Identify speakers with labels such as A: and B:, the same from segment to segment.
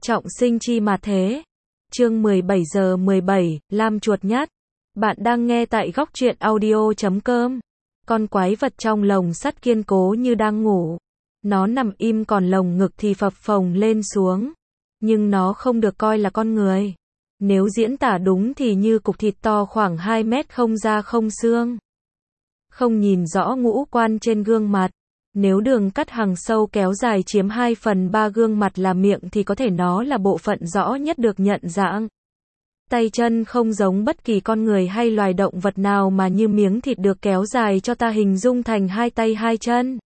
A: Trọng sinh chi mà thế. Chương 17:17, Lam chuột nhắt. Bạn đang nghe tại góc truyện audio.com. Con quái vật trong lồng sắt kiên cố như đang ngủ. Nó nằm im còn lồng ngực thì phập phồng lên xuống. Nhưng nó không được coi là con người. Nếu diễn tả đúng thì như cục thịt to khoảng 2 mét không da không xương. Không nhìn rõ ngũ quan trên gương mặt. Nếu đường cắt hàng sâu kéo dài chiếm 2/3 gương mặt là miệng thì có thể nó là bộ phận rõ nhất được nhận dạng. Tay chân không giống bất kỳ con người hay loài động vật nào mà như miếng thịt được kéo dài cho ta hình dung thành 2 tay 2 chân.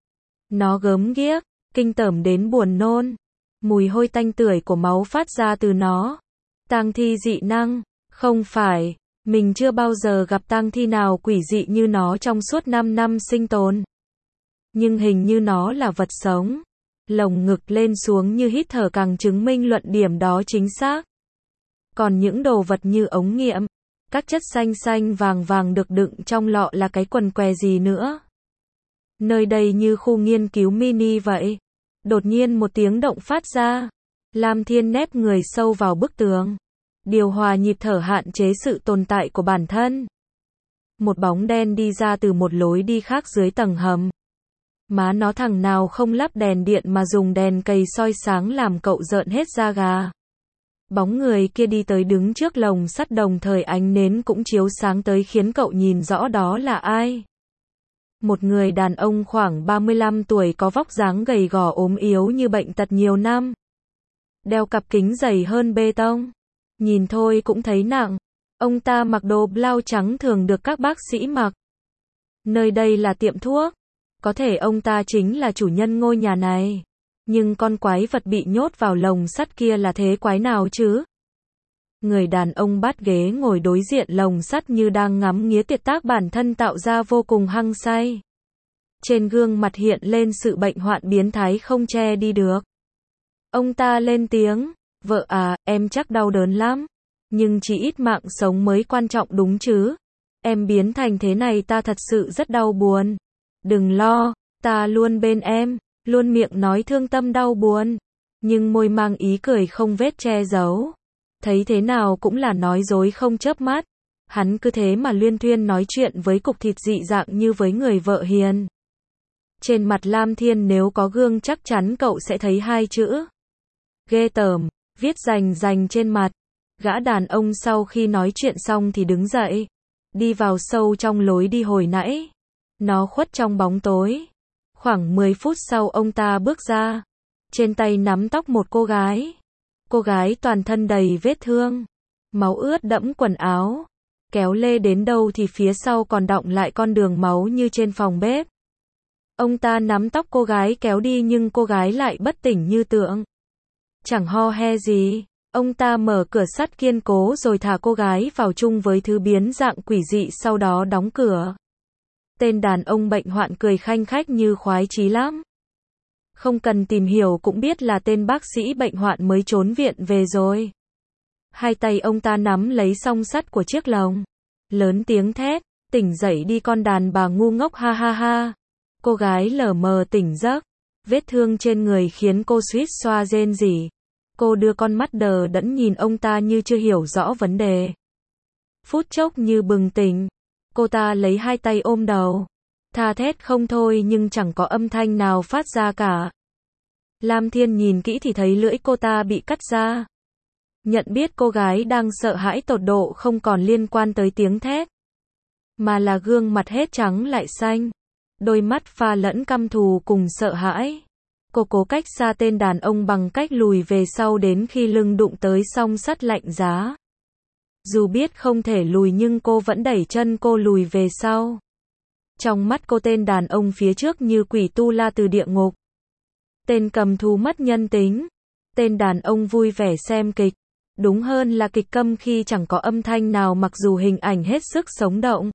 A: Nó gớm ghiếc, kinh tởm đến buồn nôn. Mùi hôi tanh tưởi của máu phát ra từ nó. Tang thi dị năng, không phải, mình chưa bao giờ gặp tang thi nào quỷ dị như nó trong suốt 5 năm sinh tồn. Nhưng hình như nó là vật sống. Lồng ngực lên xuống như hít thở càng chứng minh luận điểm đó chính xác. Còn những đồ vật như ống nghiệm, các chất xanh xanh vàng vàng được đựng trong lọ là cái quần què gì nữa. Nơi đây như khu nghiên cứu mini vậy. Đột nhiên một tiếng động phát ra. Lam Thiên nép người sâu vào bức tường. Điều hòa nhịp thở hạn chế sự tồn tại của bản thân. Một bóng đen đi ra từ một lối đi khác dưới tầng hầm. Má nó thằng nào không lắp đèn điện mà dùng đèn cầy soi sáng làm cậu rợn hết da gà. Bóng người kia đi tới đứng trước lồng sắt đồng thời ánh nến cũng chiếu sáng tới khiến cậu nhìn rõ đó là ai. Một người đàn ông khoảng 35 tuổi có vóc dáng gầy gò ốm yếu như bệnh tật nhiều năm. Đeo cặp kính dày hơn bê tông. Nhìn thôi cũng thấy nặng. Ông ta mặc đồ blau trắng thường được các bác sĩ mặc. Nơi đây là tiệm thuốc. Có thể ông ta chính là chủ nhân ngôi nhà này. Nhưng con quái vật bị nhốt vào lồng sắt kia là thế quái nào chứ? Người đàn ông bắt ghế ngồi đối diện lồng sắt như đang ngắm nghía tuyệt tác bản thân tạo ra vô cùng hăng say. Trên gương mặt hiện lên sự bệnh hoạn biến thái không che đi được. Ông ta lên tiếng, vợ à, em chắc đau đớn lắm. Nhưng chỉ ít mạng sống mới quan trọng đúng chứ. Em biến thành thế này ta thật sự rất đau buồn. Đừng lo, ta luôn bên em, luôn miệng nói thương tâm đau buồn. Nhưng môi mang ý cười không vết che giấu. Thấy thế nào cũng là nói dối không chớp mắt. Hắn cứ thế mà luyên thuyên nói chuyện với cục thịt dị dạng như với người vợ hiền. Trên mặt Lam Thiên nếu có gương chắc chắn cậu sẽ thấy 2 chữ. Ghê tởm, viết rành rành trên mặt. Gã đàn ông sau khi nói chuyện xong thì đứng dậy. Đi vào sâu trong lối đi hồi nãy. Nó khuất trong bóng tối. Khoảng 10 phút sau ông ta bước ra. Trên tay nắm tóc một cô gái. Cô gái toàn thân đầy vết thương. Máu ướt đẫm quần áo. Kéo lê đến đâu thì phía sau còn đọng lại con đường máu như trên phòng bếp. Ông ta nắm tóc cô gái kéo đi nhưng cô gái lại bất tỉnh như tượng. Chẳng ho he gì. Ông ta mở cửa sắt kiên cố rồi thả cô gái vào chung với thứ biến dạng quỷ dị sau đó đóng cửa. Tên đàn ông bệnh hoạn cười khanh khách như khoái chí lắm. Không cần tìm hiểu cũng biết là tên bác sĩ bệnh hoạn mới trốn viện về rồi. 2 tay ông ta nắm lấy song sắt của chiếc lồng. Lớn tiếng thét, tỉnh dậy đi con đàn bà ngu ngốc ha ha ha. Cô gái lờ mờ tỉnh giấc. Vết thương trên người khiến cô suýt xoa rên rỉ. Cô đưa con mắt đờ đẫn nhìn ông ta như chưa hiểu rõ vấn đề. Phút chốc như bừng tỉnh. Cô ta lấy 2 tay ôm đầu. Tha thét không thôi nhưng chẳng có âm thanh nào phát ra cả. Lam Thiên nhìn kỹ thì thấy lưỡi cô ta bị cắt ra. Nhận biết cô gái đang sợ hãi tột độ không còn liên quan tới tiếng thét. Mà là gương mặt hết trắng lại xanh. Đôi mắt pha lẫn căm thù cùng sợ hãi. Cô cố cách xa tên đàn ông bằng cách lùi về sau đến khi lưng đụng tới song sắt lạnh giá. Dù biết không thể lùi nhưng cô vẫn đẩy chân cô lùi về sau. Trong mắt cô tên đàn ông phía trước như quỷ tu la từ địa ngục. Tên cầm thú mất nhân tính. Tên đàn ông vui vẻ xem kịch. Đúng hơn là kịch câm khi chẳng có âm thanh nào mặc dù hình ảnh hết sức sống động.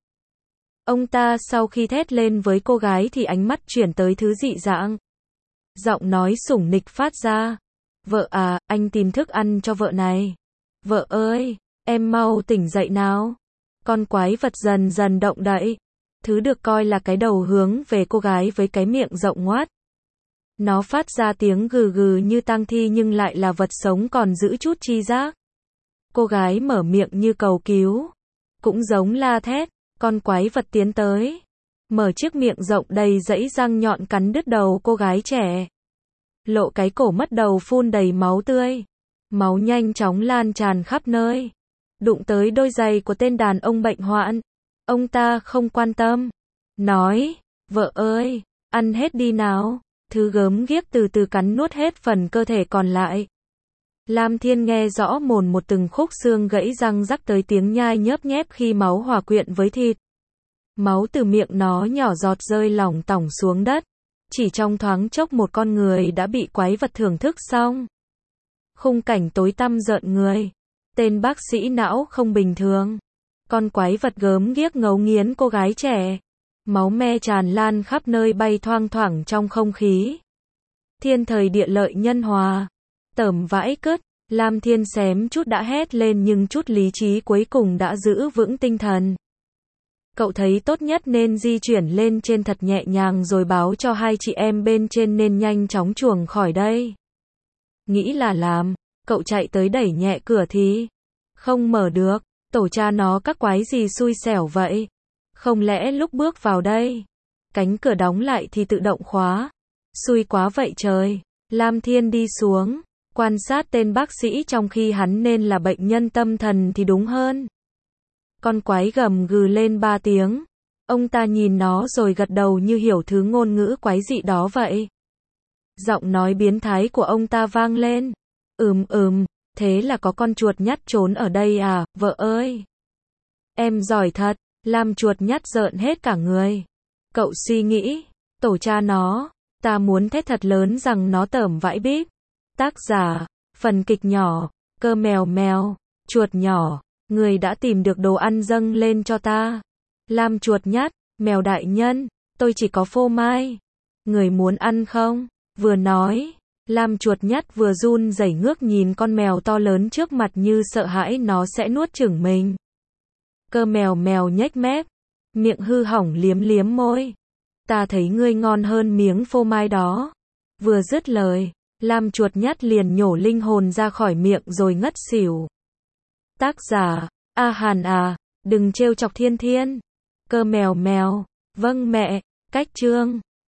A: Ông ta sau khi thét lên với cô gái thì ánh mắt chuyển tới thứ dị dạng. Giọng nói sủng nịch phát ra. Vợ à, anh tìm thức ăn cho vợ này. Vợ ơi, em mau tỉnh dậy nào. Con quái vật dần dần động đậy. Thứ được coi là cái đầu hướng về cô gái với cái miệng rộng ngoác. Nó phát ra tiếng gừ gừ như tang thi nhưng lại là vật sống còn giữ chút tri giác. Cô gái mở miệng như cầu cứu. Cũng giống la thét, con quái vật tiến tới. Mở chiếc miệng rộng đầy dãy răng nhọn cắn đứt đầu cô gái trẻ. Lộ cái cổ mất đầu phun đầy máu tươi. Máu nhanh chóng lan tràn khắp nơi. Đụng tới đôi giày của tên đàn ông bệnh hoạn. Ông ta không quan tâm. Nói, vợ ơi, ăn hết đi nào. Thứ gớm ghiếc từ từ cắn nuốt hết phần cơ thể còn lại. Lam Thiên nghe rõ một từng khúc xương gãy răng rắc tới tiếng nhai nhớp nhép khi máu hòa quyện với thịt. Máu từ miệng nó nhỏ giọt rơi lỏng tỏng xuống đất. Chỉ trong thoáng chốc một con người đã bị quái vật thưởng thức xong. Khung cảnh tối tăm rợn người. Tên bác sĩ não không bình thường. Con quái vật gớm ghiếc ngấu nghiến cô gái trẻ. Máu me tràn lan khắp nơi bay thoang thoảng trong không khí. Thiên thời địa lợi nhân hòa. Tởm vãi cứt. Lam Thiên xém chút đã hét lên nhưng chút lý trí cuối cùng đã giữ vững tinh thần. Cậu thấy tốt nhất nên di chuyển lên trên thật nhẹ nhàng rồi báo cho hai chị em bên trên nên nhanh chóng chuồng khỏi đây. Nghĩ là làm, cậu chạy tới đẩy nhẹ cửa thì không mở được. Tổ cha nó các quái gì xui xẻo vậy? Không lẽ lúc bước vào đây, cánh cửa đóng lại thì tự động khóa? Xui quá vậy trời. Lam Thiên đi xuống, quan sát tên bác sĩ trong khi hắn nên là bệnh nhân tâm thần thì đúng hơn. Con quái gầm gừ lên 3 tiếng. Ông ta nhìn nó rồi gật đầu như hiểu thứ ngôn ngữ quái dị đó vậy. Giọng nói biến thái của ông ta vang lên. Thế là có con chuột nhắt trốn ở đây à, vợ ơi? Em giỏi thật. Lam chuột nhắt rợn hết cả người. Cậu suy nghĩ, tổ cha nó, ta muốn thét thật lớn rằng nó tởm vãi bít. Tác giả, phần kịch nhỏ, cơ mèo mèo, chuột nhỏ, người đã tìm được đồ ăn dâng lên cho ta. Lam chuột nhắt, mèo đại nhân, tôi chỉ có phô mai. Người muốn ăn không? Vừa nói, Lam chuột nhắt vừa run rẩy ngước nhìn con mèo to lớn trước mặt như sợ hãi nó sẽ nuốt chửng mình. Cơ mèo mèo nhếch mép, miệng hư hỏng liếm liếm môi. Ta thấy ngươi ngon hơn miếng phô mai đó. Vừa dứt lời, Lam chuột nhắt liền nhổ linh hồn ra khỏi miệng rồi ngất xỉu. Tác giả, A Hàn à, đừng trêu chọc Thiên Thiên. Cơ mèo mèo, vâng mẹ, cách chương.